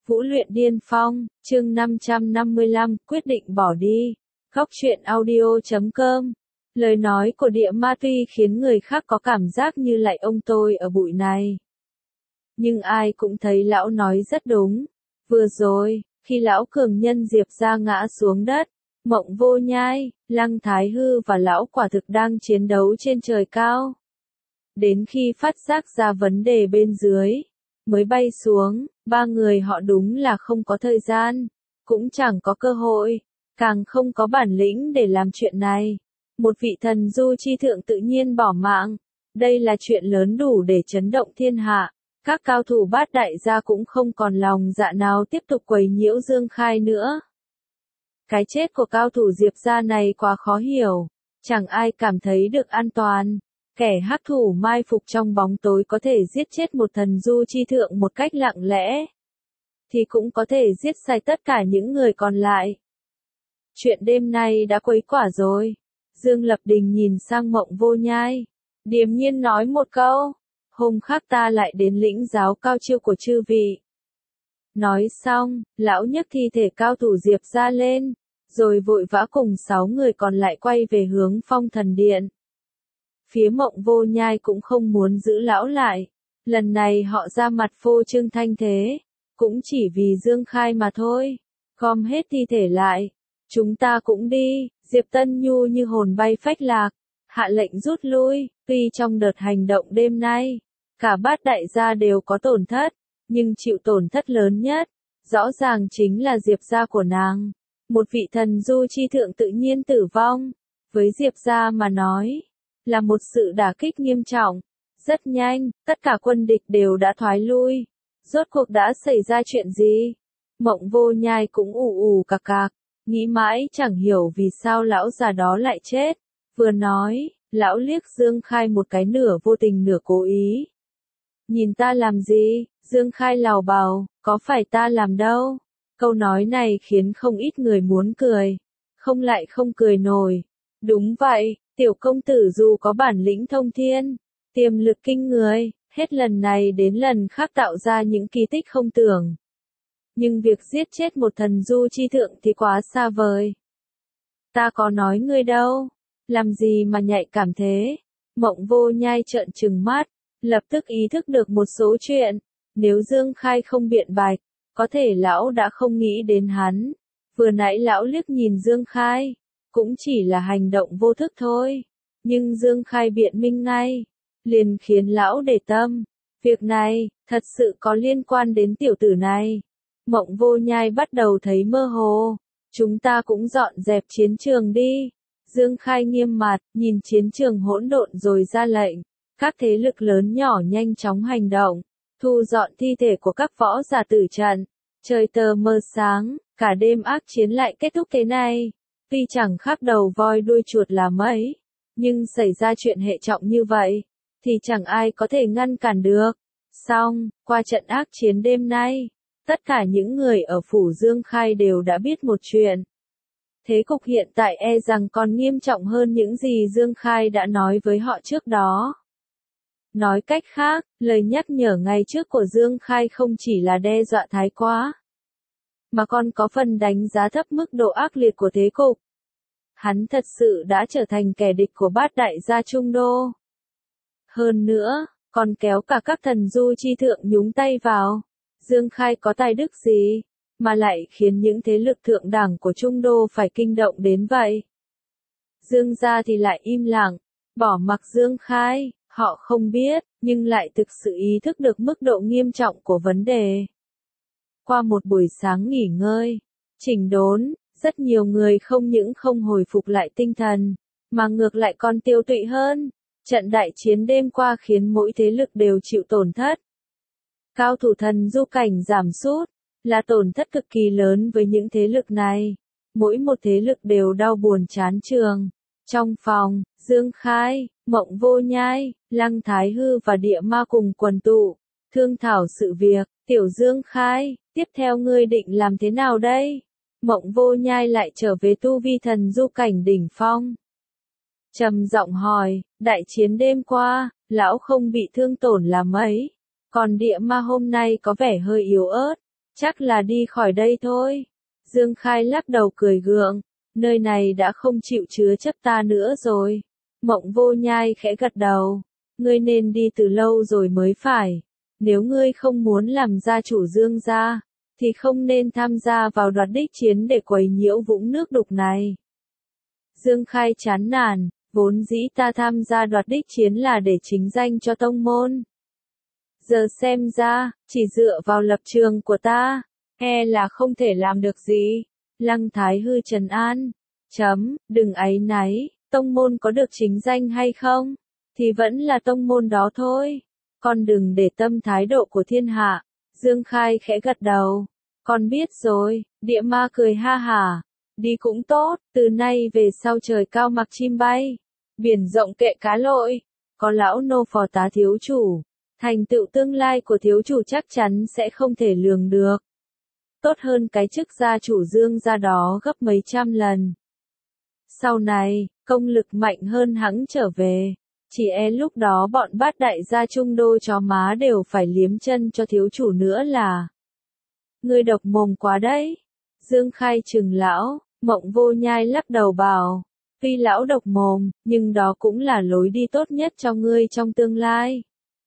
Vũ luyện điên phong, chương 555, quyết định bỏ đi. Góc truyện audio.com. Lời nói của địa ma tuy khiến người khác có cảm giác như lại ông tôi ở bụi này. Nhưng ai cũng thấy lão nói rất đúng. Vừa rồi, khi lão cường nhân Diệp ra ngã xuống đất, Mộng Vô Nhai, Lăng Thái Hư và lão quả thực đang chiến đấu trên trời cao. Đến khi phát giác ra vấn đề bên dưới, mới bay xuống, ba người họ đúng là không có thời gian, cũng chẳng có cơ hội, càng không có bản lĩnh để làm chuyện này. Một vị thần du chi thượng tự nhiên bỏ mạng, đây là chuyện lớn đủ để chấn động thiên hạ. Các cao thủ bát đại gia cũng không còn lòng dạ nào tiếp tục quấy nhiễu Dương Khai nữa. Cái chết của cao thủ Diệp gia này quá khó hiểu, chẳng ai cảm thấy được an toàn. Kẻ hắc thủ mai phục trong bóng tối có thể giết chết một thần du chi thượng một cách lặng lẽ, thì cũng có thể giết sạch tất cả những người còn lại. Chuyện đêm nay đã quấy quả rồi. Dương Lập Đình nhìn sang Mộng Vô Nhai, điềm nhiên nói một câu, hôm khác ta lại đến lĩnh giáo cao chiêu của chư vị. Nói xong, lão nhấc thi thể cao thủ Diệp ra lên, rồi vội vã cùng 6 người còn lại quay về hướng Phong Thần Điện. Phía Mộng Vô Nhai cũng không muốn giữ lão lại, lần này họ ra mặt phô trương thanh thế, cũng chỉ vì Dương Khai mà thôi. Gom hết thi thể lại, chúng ta cũng đi. Diệp Tân Nhu như hồn bay phách lạc, hạ lệnh rút lui. Tuy trong đợt hành động đêm nay, cả bát đại gia đều có tổn thất, nhưng chịu tổn thất lớn nhất, rõ ràng chính là Diệp gia của nàng. Một vị thần du chi thượng tự nhiên tử vong, với Diệp gia mà nói, là một sự đả kích nghiêm trọng. Rất nhanh, tất cả quân địch đều đã thoái lui. Rốt cuộc đã xảy ra chuyện gì? Mộng Vô Nhai cũng ù ù cạc cạc, nghĩ mãi chẳng hiểu vì sao lão già đó lại chết. Vừa nói, lão liếc Dương Khai một cái nửa vô tình nửa cố ý. Nhìn ta làm gì? Dương Khai lào bào, có phải ta làm đâu? Câu nói này khiến không ít người muốn cười, không lại không cười nổi. Đúng vậy, tiểu công tử dù có bản lĩnh thông thiên, tiềm lực kinh người, hết lần này đến lần khác tạo ra những kỳ tích không tưởng. Nhưng việc giết chết một thần du chi thượng thì quá xa vời. Ta có nói ngươi đâu, làm gì mà nhạy cảm thế? Mộng Vô Nhai trợn trừng mắt, lập tức ý thức được một số chuyện. Nếu Dương Khai không biện bạch, có thể lão đã không nghĩ đến hắn. Vừa nãy lão liếc nhìn Dương Khai, cũng chỉ là hành động vô thức thôi. Nhưng Dương Khai biện minh ngay, liền khiến lão để tâm. Việc này, thật sự có liên quan đến tiểu tử này. Mộng Vô Nhai bắt đầu thấy mơ hồ. Chúng ta cũng dọn dẹp chiến trường đi. Dương Khai nghiêm mặt, nhìn chiến trường hỗn độn rồi ra lệnh. Các thế lực lớn nhỏ nhanh chóng hành động, thu dọn thi thể của các võ giả tử trận. Trời tờ mờ sáng, cả đêm ác chiến lại kết thúc thế này. Tuy chẳng khác đầu voi đuôi chuột là mấy, nhưng xảy ra chuyện hệ trọng như vậy, thì chẳng ai có thể ngăn cản được. Xong, qua trận ác chiến đêm nay, tất cả những người ở phủ Dương Khai đều đã biết một chuyện. Thế cục hiện tại e rằng còn nghiêm trọng hơn những gì Dương Khai đã nói với họ trước đó. Nói cách khác, lời nhắc nhở ngày trước của Dương Khai không chỉ là đe dọa thái quá, mà còn có phần đánh giá thấp mức độ ác liệt của thế cục. Hắn thật sự đã trở thành kẻ địch của bát đại gia Trung Đô. Hơn nữa, còn kéo cả các thần du chi thượng nhúng tay vào. Dương Khai có tài đức gì, mà lại khiến những thế lực thượng đẳng của Trung Đô phải kinh động đến vậy? Dương gia thì lại im lặng, bỏ mặc Dương Khai. Họ không biết, nhưng lại thực sự ý thức được mức độ nghiêm trọng của vấn đề. Qua một buổi sáng nghỉ ngơi, chỉnh đốn, rất nhiều người không những không hồi phục lại tinh thần, mà ngược lại còn tiêu tụy hơn. Trận đại chiến đêm qua khiến mỗi thế lực đều chịu tổn thất. Cao thủ thần du cảnh giảm sút, là tổn thất cực kỳ lớn với những thế lực này. Mỗi một thế lực đều đau buồn chán trường. Trong phòng, Dương Khai, Mộng Vô Nhai, Lăng Thái Hư và Địa Ma cùng quần tụ, thương thảo sự việc. Tiểu Dương Khai, tiếp theo ngươi định làm thế nào đây? Mộng Vô Nhai lại trở về tu vi thần du cảnh đỉnh phong. Trầm giọng hỏi, đại chiến đêm qua, lão không bị thương tổn là mấy, còn Địa Ma hôm nay có vẻ hơi yếu ớt, Chắc là đi khỏi đây thôi. Dương Khai lắc đầu cười gượng, nơi này đã không chịu chứa chấp ta nữa rồi. Mộng Vô Nhai khẽ gật đầu, ngươi nên đi từ lâu rồi mới phải. Nếu ngươi không muốn làm gia chủ Dương gia, thì không nên tham gia vào đoạt đích chiến để quấy nhiễu vũng nước đục này. Dương Khai chán nản, vốn dĩ ta tham gia đoạt đích chiến là để chính danh cho tông môn. Giờ xem ra, chỉ dựa vào lập trường của ta, là không thể làm được gì. Lăng Thái Hư trấn an, đừng áy náy, tông môn có được chính danh hay không, thì vẫn là tông môn đó thôi. Con đừng để tâm thái độ của thiên hạ. Dương Khai khẽ gật đầu, con biết rồi. Địa ma cười ha hả, đi cũng tốt, từ nay về sau trời cao mặc chim bay, biển rộng kệ cá lội, có lão nô phò tá thiếu chủ, thành tựu tương lai của thiếu chủ chắc chắn sẽ không thể lường được. Tốt hơn cái chức gia chủ Dương gia đó gấp mấy trăm lần. Sau này, công lực mạnh hơn hắn trở về, chỉ lúc đó bọn bát đại gia Trung Đô chó má đều phải liếm chân cho thiếu chủ nữa là. Ngươi độc mồm quá đấy. Dương Khai trừng lão. Mộng Vô Nhai lắc đầu bảo, tuy lão độc mồm, nhưng đó cũng là lối đi tốt nhất cho ngươi trong tương lai.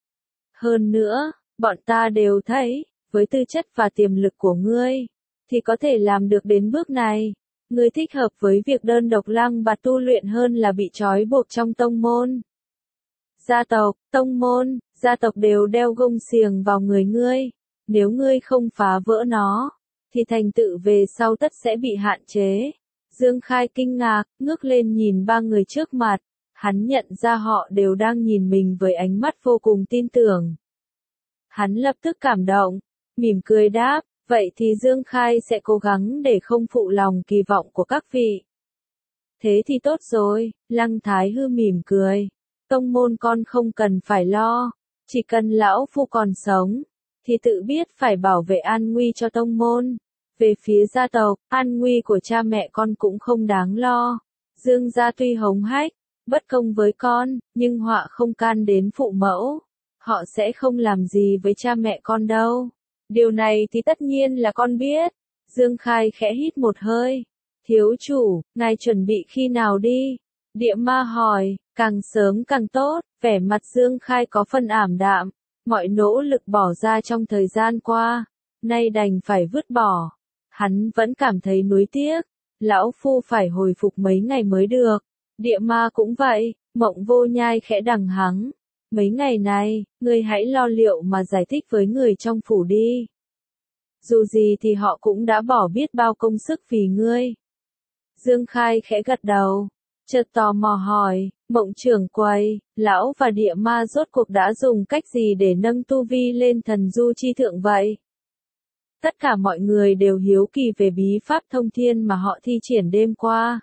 Hơn nữa, bọn ta đều thấy, với tư chất và tiềm lực của ngươi, thì có thể làm được đến bước này. Ngươi thích hợp với việc đơn độc lăng bạt tu luyện hơn là bị trói buộc trong tông môn. Gia tộc, tông môn, gia tộc đều đeo gông xiềng vào người ngươi. Nếu ngươi không phá vỡ nó, thì thành tựu về sau tất sẽ bị hạn chế. Dương Khai kinh ngạc, ngước lên nhìn ba người trước mặt. Hắn nhận ra họ đều đang nhìn mình với ánh mắt vô cùng tin tưởng. Hắn lập tức cảm động, mỉm cười đáp, vậy thì Dương Khai sẽ cố gắng để không phụ lòng kỳ vọng của các vị. Thế thì tốt rồi, Lăng Thái Hư mỉm cười. Tông môn con không cần phải lo, chỉ cần lão phu còn sống, thì tự biết phải bảo vệ an nguy cho tông môn. Về phía gia tộc, an nguy của cha mẹ con cũng không đáng lo. Dương gia tuy hống hách, bất công với con, nhưng họa không can đến phụ mẫu. Họ sẽ không làm gì với cha mẹ con đâu. Điều này thì tất nhiên là con biết. Dương Khai khẽ hít một hơi. Thiếu chủ, ngài chuẩn bị khi nào đi? Địa ma hỏi, càng sớm càng tốt. Vẻ mặt Dương Khai có phần ảm đạm. Mọi nỗ lực bỏ ra trong thời gian qua, nay đành phải vứt bỏ. Hắn vẫn cảm thấy nuối tiếc. Lão phu phải hồi phục mấy ngày mới được. Địa ma cũng vậy. Mộng Vô Nhai khẽ đằng hắng. Mấy ngày này, ngươi hãy lo liệu mà giải thích với người trong phủ đi. Dù gì thì họ cũng đã bỏ biết bao công sức vì ngươi. Dương Khai khẽ gật đầu, chợt tò mò hỏi, Mộng trưởng quầy, lão và địa ma rốt cuộc đã dùng cách gì để nâng tu vi lên thần du chi thượng vậy? Tất cả mọi người đều hiếu kỳ về bí pháp thông thiên mà họ thi triển đêm qua.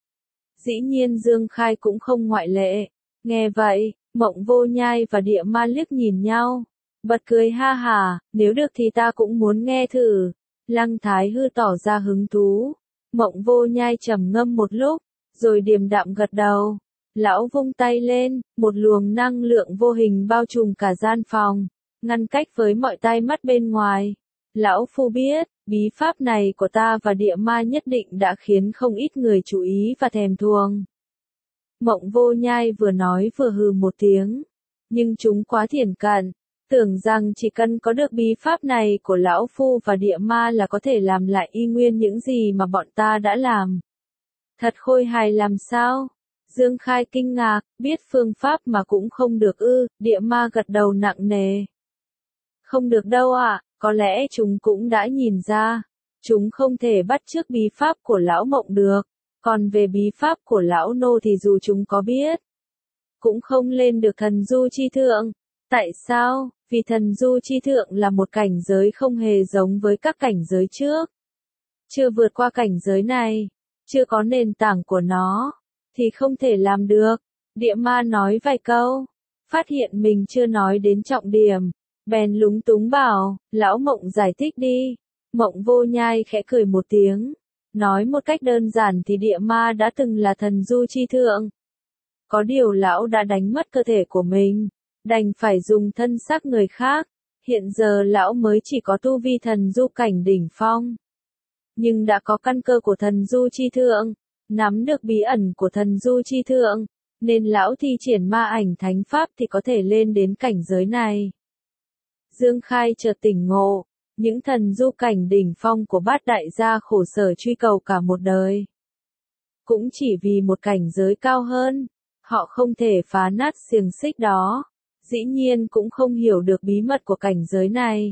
Dĩ nhiên Dương Khai cũng không ngoại lệ. Nghe vậy, Mộng Vô Nhai và địa ma liếc nhìn nhau, bật cười ha hả, nếu được thì ta cũng muốn nghe thử. Lăng Thái Hư tỏ ra hứng thú. Mộng Vô Nhai trầm ngâm một lúc, rồi điềm đạm gật đầu. Lão vung tay lên, một luồng năng lượng vô hình bao trùm cả gian phòng, ngăn cách với mọi tai mắt bên ngoài. Lão phu biết, bí pháp này của ta và địa ma nhất định đã khiến không ít người chú ý và thèm thuồng. Mộng Vô Nhai vừa nói vừa hừ một tiếng. Nhưng chúng quá thiển cận, tưởng rằng chỉ cần có được bí pháp này của lão phu và địa ma là có thể làm lại y nguyên những gì mà bọn ta đã làm. Thật khôi hài làm sao? Dương Khai kinh ngạc, biết phương pháp mà cũng không được ư? Địa ma gật đầu nặng nề. Không được đâu ạ, có lẽ chúng cũng đã nhìn ra. Chúng không thể bắt chước bí pháp của lão Mộng được. Còn về bí pháp của lão nô thì dù chúng có biết, cũng không lên được thần du chi thượng. Tại sao? Vì thần du chi thượng là một cảnh giới không hề giống với các cảnh giới trước. Chưa vượt qua cảnh giới này, chưa có nền tảng của nó, thì không thể làm được. Địa ma nói vài câu, phát hiện mình chưa nói đến trọng điểm, bèn lúng túng bảo, lão Mộng giải thích đi. Mộng Vô Nhai khẽ cười một tiếng. Nói một cách đơn giản thì địa ma đã từng là thần du chi thượng. Có điều lão đã đánh mất cơ thể của mình, đành phải dùng thân xác người khác. Hiện giờ lão mới chỉ có tu vi thần du cảnh đỉnh phong. Nhưng đã có căn cơ của thần du chi thượng, nắm được bí ẩn của thần du chi thượng, nên lão thi triển ma ảnh thánh pháp thì có thể lên đến cảnh giới này. Dương Khai chợt tỉnh ngộ, những thần du cảnh đỉnh phong của Bát Đại gia khổ sở truy cầu cả một đời. Cũng chỉ vì một cảnh giới cao hơn, họ không thể phá nát xiềng xích đó, dĩ nhiên cũng không hiểu được bí mật của cảnh giới này.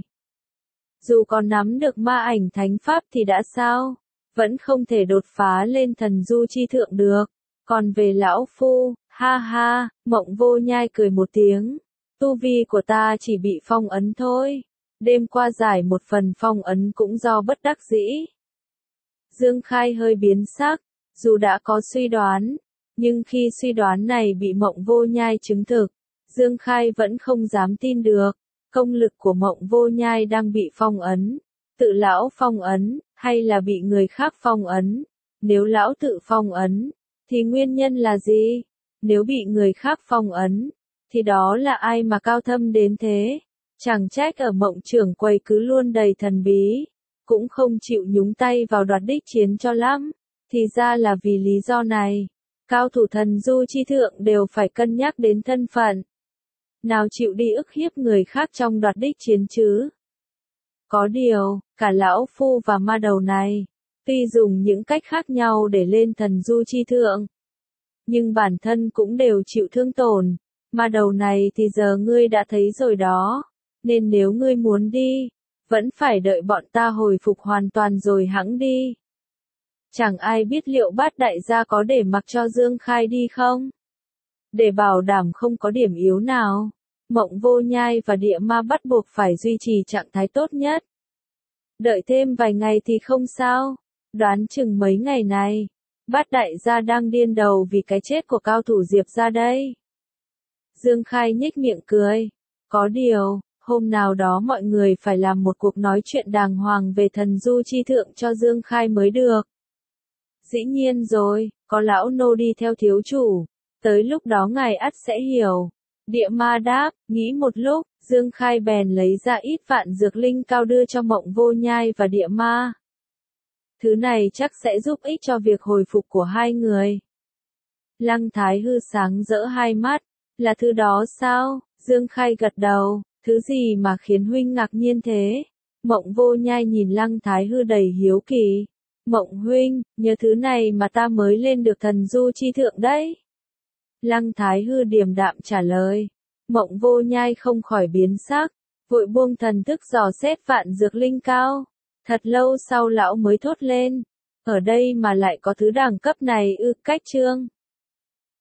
Dù có nắm được ma ảnh thánh pháp thì đã sao, vẫn không thể đột phá lên thần du chi thượng được. Còn về lão phu, ha ha, Mộng Vô Nhai cười một tiếng, tu vi của ta chỉ bị phong ấn thôi, đêm qua giải một phần phong ấn cũng do bất đắc dĩ. Dương Khai hơi biến sắc, dù đã có suy đoán, nhưng khi suy đoán này bị Mộng Vô Nhai chứng thực, Dương Khai vẫn không dám tin được, công lực của Mộng Vô Nhai đang bị phong ấn, tự lão phong ấn, hay là bị người khác phong ấn? Nếu lão tự phong ấn, thì nguyên nhân là gì? Nếu bị người khác phong ấn, thì đó là ai mà cao thâm đến thế? Chẳng trách ở Mộng Trưởng Quầy cứ luôn đầy thần bí, cũng không chịu nhúng tay vào đoạt đích chiến cho lắm, thì ra là vì lý do này. Cao thủ thần du chi thượng đều phải cân nhắc đến thân phận. Nào chịu đi ức hiếp người khác trong đoạt đích chiến chứ? Có điều, cả lão phu và ma đầu này, tuy dùng những cách khác nhau để lên thần du chi thượng, nhưng bản thân cũng đều chịu thương tổn. Ma đầu này thì giờ ngươi đã thấy rồi đó, nên nếu ngươi muốn đi, vẫn phải đợi bọn ta hồi phục hoàn toàn rồi hẵng đi. Chẳng ai biết liệu Bát Đại gia có để mặc cho Dương Khai đi không? Để bảo đảm không có điểm yếu nào, Mộng Vô Nhai và Địa Ma bắt buộc phải duy trì trạng thái tốt nhất. Đợi thêm vài ngày thì không sao, đoán chừng mấy ngày này, Bát Đại gia đang điên đầu vì cái chết của cao thủ Diệp gia đây. Dương Khai nhếch miệng cười, có điều, hôm nào đó mọi người phải làm một cuộc nói chuyện đàng hoàng về thần du chi thượng cho Dương Khai mới được. Dĩ nhiên rồi, có lão nô đi theo thiếu chủ, tới lúc đó ngài ắt sẽ hiểu. Địa Ma đáp, nghĩ một lúc, Dương Khai bèn lấy ra ít vạn dược linh cao đưa cho Mộng Vô Nhai và Địa Ma. Thứ này chắc sẽ giúp ích cho việc hồi phục của hai người. Lăng Thái Hư sáng rỡ hai mắt, là thứ đó sao? Dương Khai gật đầu, thứ gì mà khiến huynh ngạc nhiên thế? Mộng Vô Nhai nhìn Lăng Thái Hư đầy hiếu kỳ. Mộng huynh, nhờ thứ này mà ta mới lên được thần du chi thượng đấy. Lăng Thái Hư điềm đạm trả lời. Mộng Vô Nhai không khỏi biến sắc, vội buông thần thức dò xét vạn dược linh cao. Thật lâu sau lão mới thốt lên, ở đây mà lại có thứ đẳng cấp này ư? Cách chương